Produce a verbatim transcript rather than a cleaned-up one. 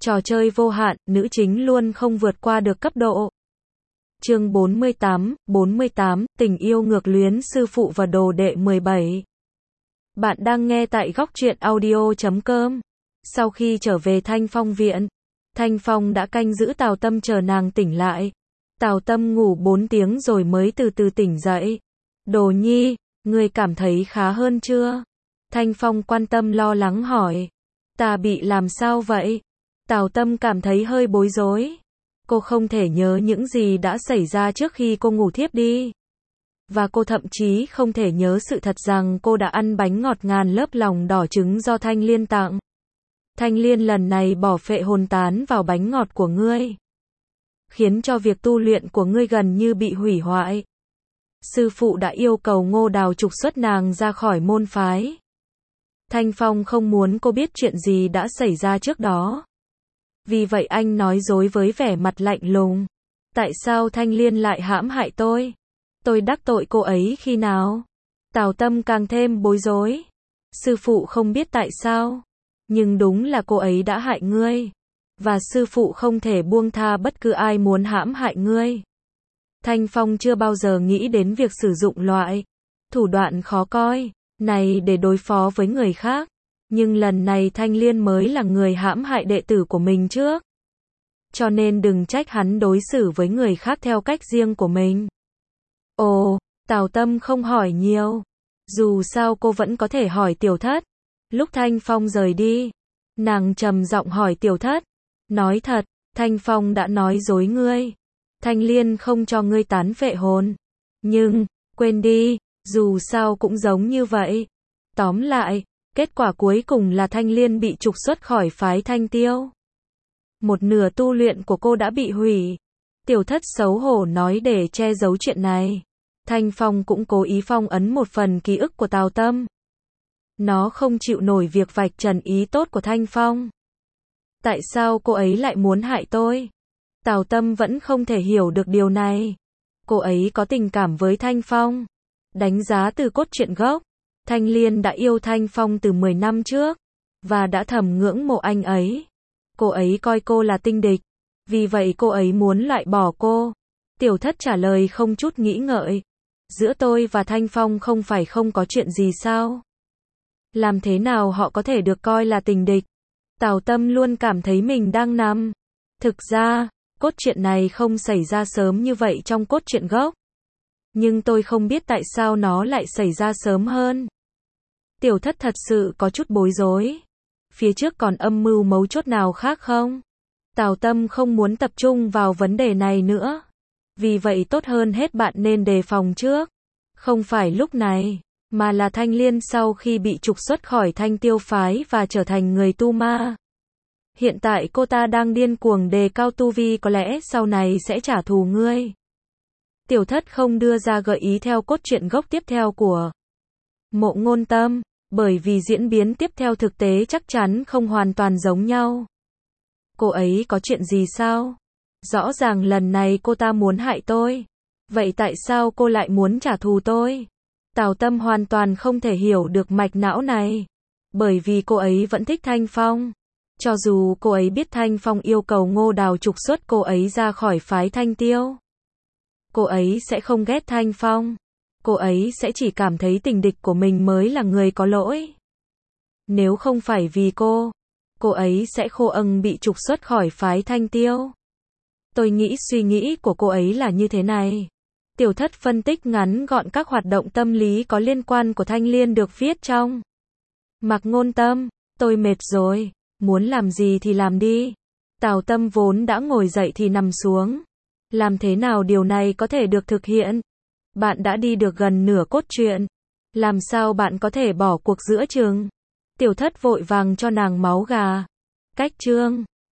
Trò chơi vô hạn, nữ chính luôn không vượt qua được cấp độ. Chương bốn mươi tám, bốn mươi tám, tình yêu ngược luyến sư phụ và đồ đệ mười bảy. Bạn đang nghe tại góc truyện audio chấm com. Sau khi trở về Thanh Phong viện, Thanh Phong đã canh giữ Tào Tâm chờ nàng tỉnh lại. Tào Tâm ngủ bốn tiếng rồi mới từ từ tỉnh dậy. Đồ nhi, ngươi cảm thấy khá hơn chưa? Thanh Phong quan tâm lo lắng hỏi. Ta bị làm sao vậy? Tào Tâm cảm thấy hơi bối rối. Cô không thể nhớ những gì đã xảy ra trước khi cô ngủ thiếp đi. Và cô thậm chí không thể nhớ sự thật rằng cô đã ăn bánh ngọt ngàn lớp lòng đỏ trứng do Thanh Liên tặng. Thanh Liên lần này bỏ phệ hồn tán vào bánh ngọt của ngươi, khiến cho việc tu luyện của ngươi gần như bị hủy hoại. Sư phụ đã yêu cầu Ngô Đào trục xuất nàng ra khỏi môn phái. Thanh Phong không muốn cô biết chuyện gì đã xảy ra trước đó. Vì vậy anh nói dối với vẻ mặt lạnh lùng. Tại sao Thanh Liên lại hãm hại tôi? Tôi đắc tội cô ấy khi nào? Tào Tâm càng thêm bối rối. Sư phụ không biết tại sao, nhưng đúng là cô ấy đã hại ngươi. Và sư phụ không thể buông tha bất cứ ai muốn hãm hại ngươi. Thanh Phong chưa bao giờ nghĩ đến việc sử dụng loại thủ đoạn khó coi này để đối phó với người khác. Nhưng lần này Thanh Liên mới là người hãm hại đệ tử của mình trước. Cho nên đừng trách hắn đối xử với người khác theo cách riêng của mình. Ồ, Tào Tâm không hỏi nhiều. Dù sao cô vẫn có thể hỏi Tiểu Thất. Lúc Thanh Phong rời đi, nàng trầm giọng hỏi Tiểu Thất. Nói thật, Thanh Phong đã nói dối ngươi. Thanh Liên không cho ngươi tán phệ hồn. Nhưng, quên đi, dù sao cũng giống như vậy. Tóm lại, kết quả cuối cùng là Thanh Liên bị trục xuất khỏi phái Thanh Tiêu. Một nửa tu luyện của cô đã bị hủy. Tiểu Thất xấu hổ nói để che giấu chuyện này. Thanh Phong cũng cố ý phong ấn một phần ký ức của Tào Tâm. Nó không chịu nổi việc vạch trần ý tốt của Thanh Phong. Tại sao cô ấy lại muốn hại tôi? Tào Tâm vẫn không thể hiểu được điều này. Cô ấy có tình cảm với Thanh Phong. Đánh giá từ cốt truyện gốc, Thanh Liên đã yêu Thanh Phong từ mười năm trước, và đã thầm ngưỡng mộ anh ấy. Cô ấy coi cô là tinh địch, vì vậy cô ấy muốn loại bỏ cô. Tiểu Thất trả lời không chút nghĩ ngợi. Giữa tôi và Thanh Phong không phải không có chuyện gì sao? Làm thế nào họ có thể được coi là tình địch? Tào Tâm luôn cảm thấy mình đang nằm. Thực ra, cốt truyện này không xảy ra sớm như vậy trong cốt truyện gốc. Nhưng tôi không biết tại sao nó lại xảy ra sớm hơn. Tiểu Thất thật sự có chút bối rối. Phía trước còn âm mưu mấu chốt nào khác không? Tào Tâm không muốn tập trung vào vấn đề này nữa. Vì vậy tốt hơn hết bạn nên đề phòng trước. Không phải lúc này, mà là Thanh Liên sau khi bị trục xuất khỏi Thanh Tiêu phái và trở thành người tu ma. Hiện tại cô ta đang điên cuồng đề cao tu vi, có lẽ sau này sẽ trả thù ngươi. Tiểu Thất không đưa ra gợi ý theo cốt truyện gốc tiếp theo của Mộ Ngôn Tâm, bởi vì diễn biến tiếp theo thực tế chắc chắn không hoàn toàn giống nhau. Cô ấy có chuyện gì sao? Rõ ràng lần này cô ta muốn hại tôi. Vậy tại sao cô lại muốn trả thù tôi? Tào Tâm hoàn toàn không thể hiểu được mạch não này. Bởi vì cô ấy vẫn thích Thanh Phong. Cho dù cô ấy biết Thanh Phong yêu cầu Ngô Đào trục xuất cô ấy ra khỏi phái Thanh Tiêu, cô ấy sẽ không ghét Thanh Phong. Cô ấy sẽ chỉ cảm thấy tình địch của mình mới là người có lỗi. Nếu không phải vì cô, cô ấy sẽ khô âng bị trục xuất khỏi phái Thanh Tiêu. Tôi nghĩ suy nghĩ của cô ấy là như thế này. Tiểu Thất phân tích ngắn gọn các hoạt động tâm lý có liên quan của Thanh Liên được viết trong Mạc Ngôn Tâm. Tôi mệt rồi, muốn làm gì thì làm đi. Tào Tâm vốn đã ngồi dậy thì nằm xuống. Làm thế nào điều này có thể được thực hiện? Bạn đã đi được gần nửa cốt truyện. Làm sao bạn có thể bỏ cuộc giữa chừng? Tiểu Thất vội vàng cho nàng máu gà. Cách chương